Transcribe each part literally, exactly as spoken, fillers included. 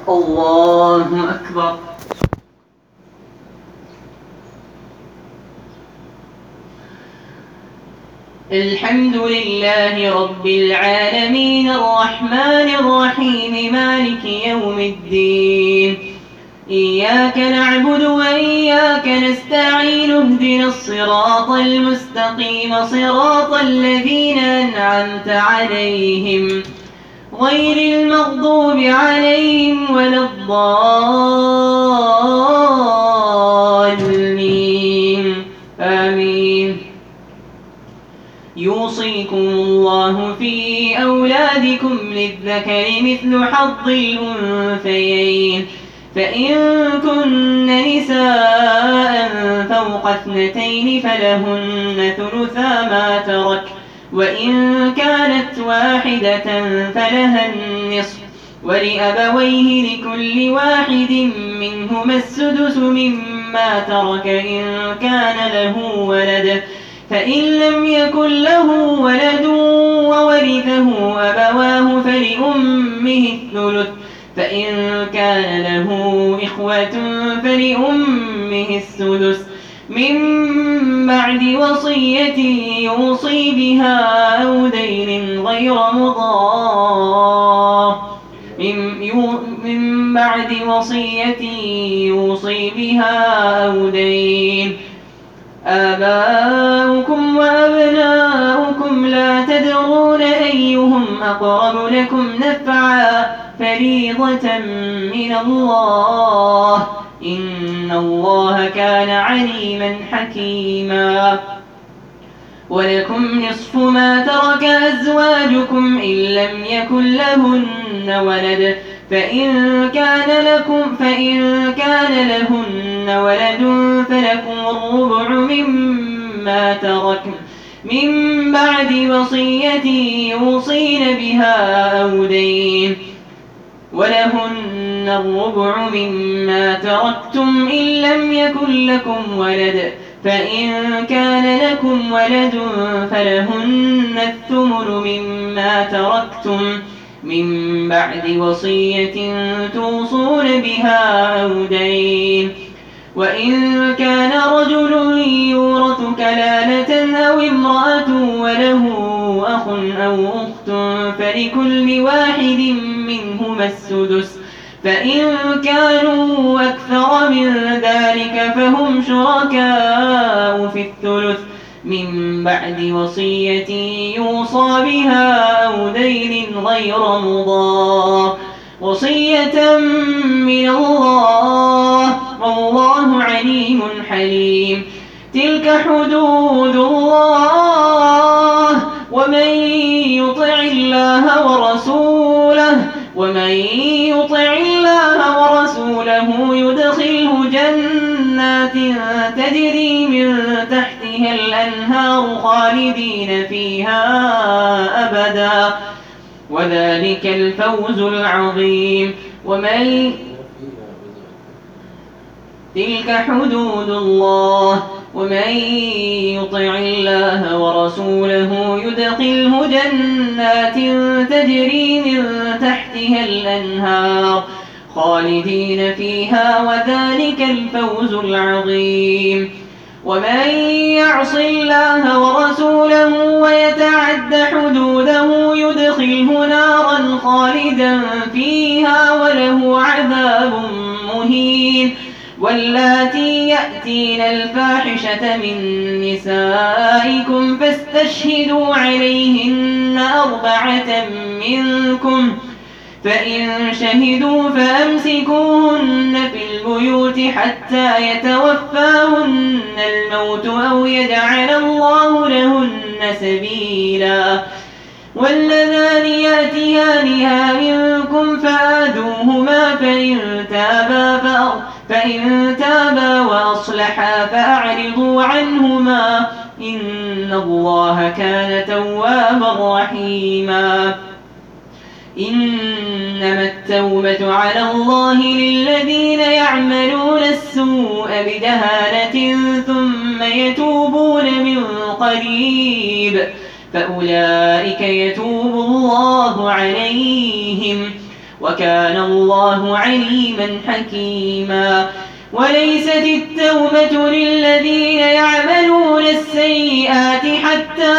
الله أكبر. الحمد لله رب العالمين الرحمن الرحيم مالك يوم الدين. إياك نعبد وإياك نستعين اهدنا الصراط المستقيم صراط الذين أنعمت عليهم غير المغضوب عليهم ولا الضالين آمين. يوصيكم الله في أولادكم للذكر مثل حظ الأنثيين، فإن كن نساء فوق اثنتين فلهن ثلثا ما ترك، وإن كانت واحدة فلها النصف، ولأبويه لكل واحد منهما السدس مما ترك إن كان له ولد، فإن لم يكن له ولد وورثه أبواه فلأمه الثلث، فإن كان له إخوة فلأمه السدس من بعد وصية يوصي بها أو دين غير مضار من بعد وصية يوصي بها أو دين. آباؤكم وأبناؤكم لا تدرون أيهم أقرب لكم نفعا فريضة من الله إن الله كان عليما حكيما. ولكم نصف ما ترك أزواجكم إن لم يكن لهن ولد، فإن كان لكم فإن كان لهن ولد فلكم الربع مما تركن من بعد وصية يوصين بها أو دين، ولهن الربع مما تركتم إن لم يكن لكم ولد، فإن كان لكم ولد فلهن الثمن مما تركتم من بعد وصية توصون بها أو دين. وإن كان رجل يورث كلالة أو امرأة وله أخ أو أخت فلكل واحد منهما السدس، فإن كانوا أكثر من ذلك فهم شركاء في الثلث من بعد وصية يوصى بها أو دين غير مضار، وصية من الله والله عليم حليم. تلك حدود الله ومن يطع الله ورسوله ومن يطع الله ورسوله يدخله جنات تجري من تحتها الأنهار خالدين فيها أبدا، وذلك الفوز العظيم. ومن تلك حدود الله ومن يطع الله ورسوله يدخله جنات تجري من تحتها الأنهار خالدين فيها وذلك الفوز العظيم. ومن يعص الله ورسوله ويتعد حدوده يدخله نارا خالدا فيها وله عذاب مهين. واللاتي يأتين الفاحشة من نسائكم فاستشهدوا عليهن أربعة منكم، فإن شهدوا فأمسكوهن في البيوت حتى يتوفاهن الموت أو يجعل الله لهن سبيلا. واللذان يأتيانها منكم فآذوهما فإن تابا فإن تابا وأصلحا فأعرضوا عنهما إن الله كان توابا رحيما. إنما التوبة على الله للذين يعملون السوء بجهالة ثم يتوبون من قريب فأولئك يتوب الله عليهم وكان الله عليما حكيما. وليست التوبة للذين يعملون السيئات حتى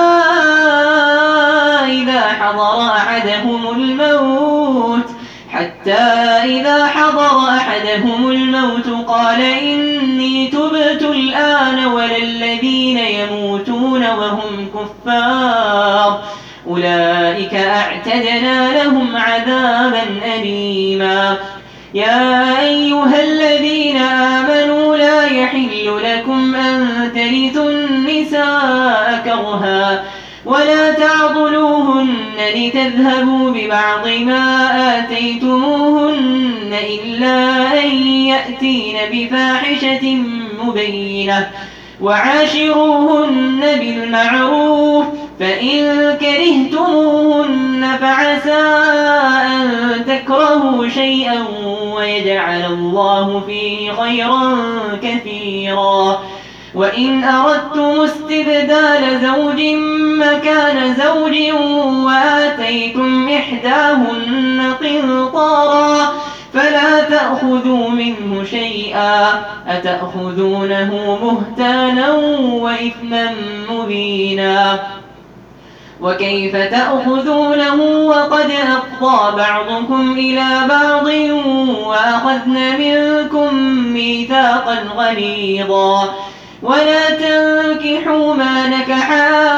إذا حضر أحدهم الموت حتى إذا حضر أحدهم الموت قال إني تبت الآن ولا الذين يموتون وهم كفار أولئك أعتدنا لهم عذابا أليما. يا أيها الذين آمنوا لا يحل لكم أن ترثوا النساء كرها ولا تعضلوهن لتذهبوا ببعض ما آتيتموهن إلا أن يأتين بفاحشة مبينة وعاشروهن بالمعروف فإن كرهتموهن فعسى أن تكرهوا شيئا ويجعل الله فيه خيرا كثيرا. وإن أردتم استبدال زوج مكان زوج وآتيتم إحداهن قنطارا فلا تأخذوا منه شيئا أتأخذونه بهتانا وإثما مبينا. وكيف تأخذونه وقد أفضى بعضكم إلى بعض وأخذن منكم ميثاقا غليظا. ولا تنكحوا ما نكح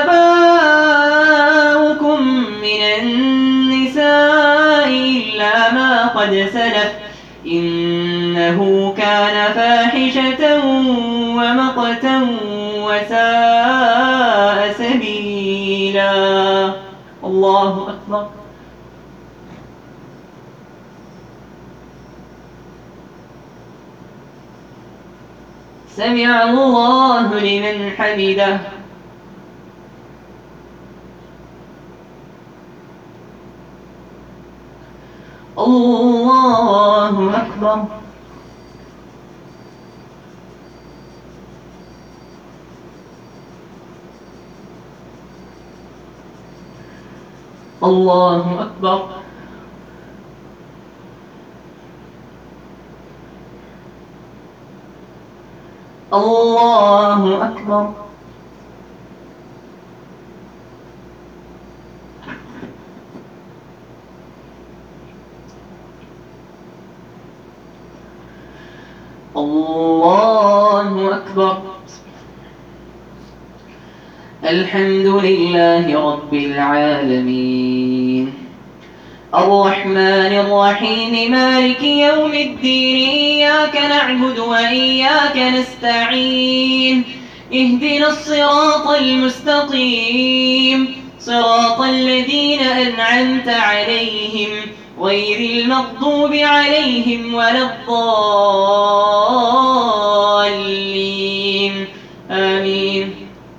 آباؤكم من النساء إلا ما قد سلف إنه كان فاحشة ومقتا وساء سبيلا. الله أكبر. سمع الله لمن حمده. الله أكبر. الله أكبر. الله أكبر. الله أكبر. الحمد لله رب العالمين الرحمن الرحيم مالك يوم الدين إياك نعبد وإياك نستعين اهدنا الصراط المستقيم صراط الذين أنعمت عليهم غير المغضوب عليهم ولا الضالين آمين.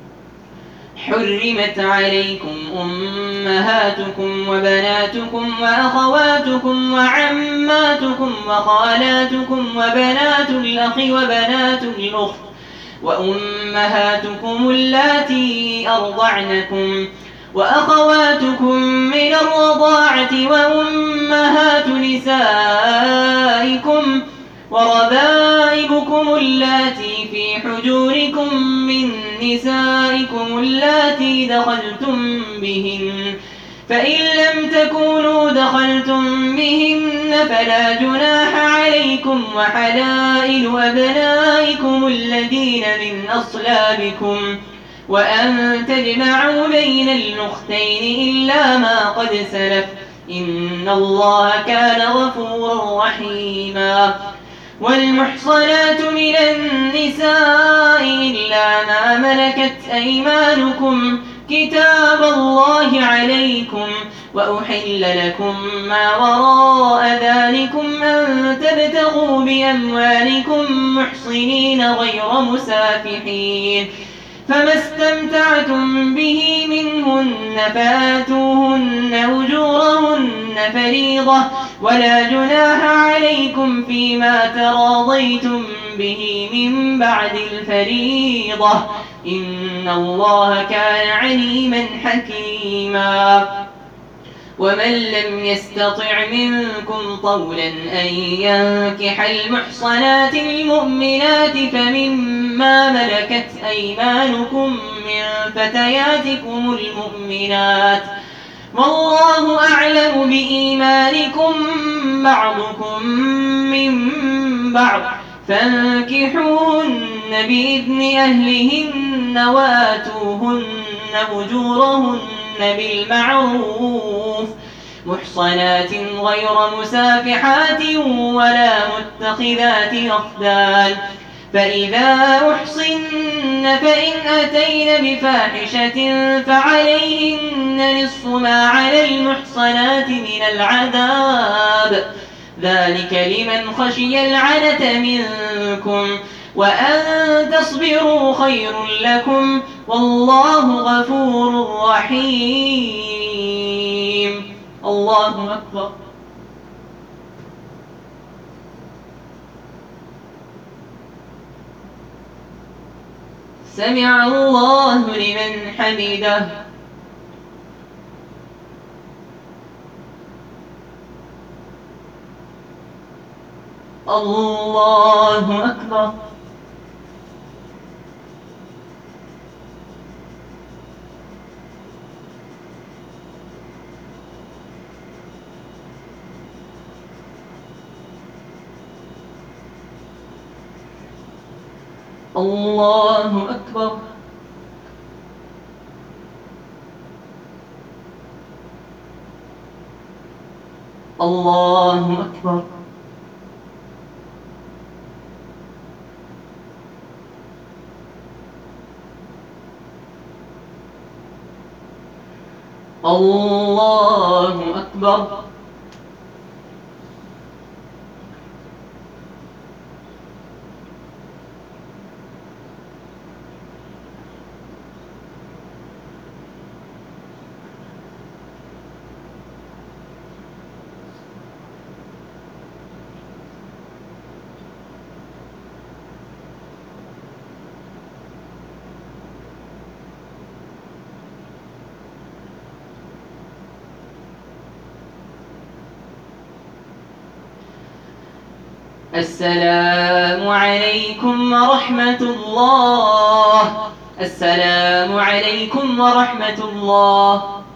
حرمت عليكم أمهاتكم وبناتكم وأخواتكم وعماتكم وخالاتكم وبنات الأخ وبنات الأخت وأمهاتكم اللاتي أرضعنكم وأخواتكم من الرضاعة وأمهات نسائكم وربائبكم اللاتي في حجوركم من نسائكم اللاتي دخلتم بهن فإن لم تكونوا دخلتم بهن فلا جناح عليكم وحلائل أبنائكم الذين من أصلابكم وأن تجمعوا بين الأختين إلا ما قد سلف إن الله كان غفورا رحيما. والمحصنات من النساء إلا ما ملكت أيمانكم كتاب الله عليكم وأحل لكم ما وراء ذلكم أن تبتغوا بأموالكم محصنين غير مسافحين فما استمتعتم به منهن فآتوهن أجورهن فريضة ولا جناح عليكم فيما تراضيتم به من بعد الفريضة إن الله كان عليما حكيما. ومن لم يستطع منكم طولا أن ينكح المحصنات المؤمنات فمما ملكت أيمانكم من فتياتكم المؤمنات والله أعلم بإيمانكم بعضكم من بعض فانكحوهن بإذن أهلهن وآتوهن أجورهن بالمعروف محصنات غير مسافحات ولا متخذات أخدان فإذا أحصن فإن أتين بفاحشة فعليهن نصف ما على المحصنات من العذاب ذلك لمن خشي العنة منكم وأن تصبروا خير لكم والله غفور رحيم. الله أكبر. سمع الله لمن حمده. الله أكبر. الله أكبر. الله أكبر. الله أكبر. السلام عليكم ورحمة الله. السلام عليكم ورحمة الله.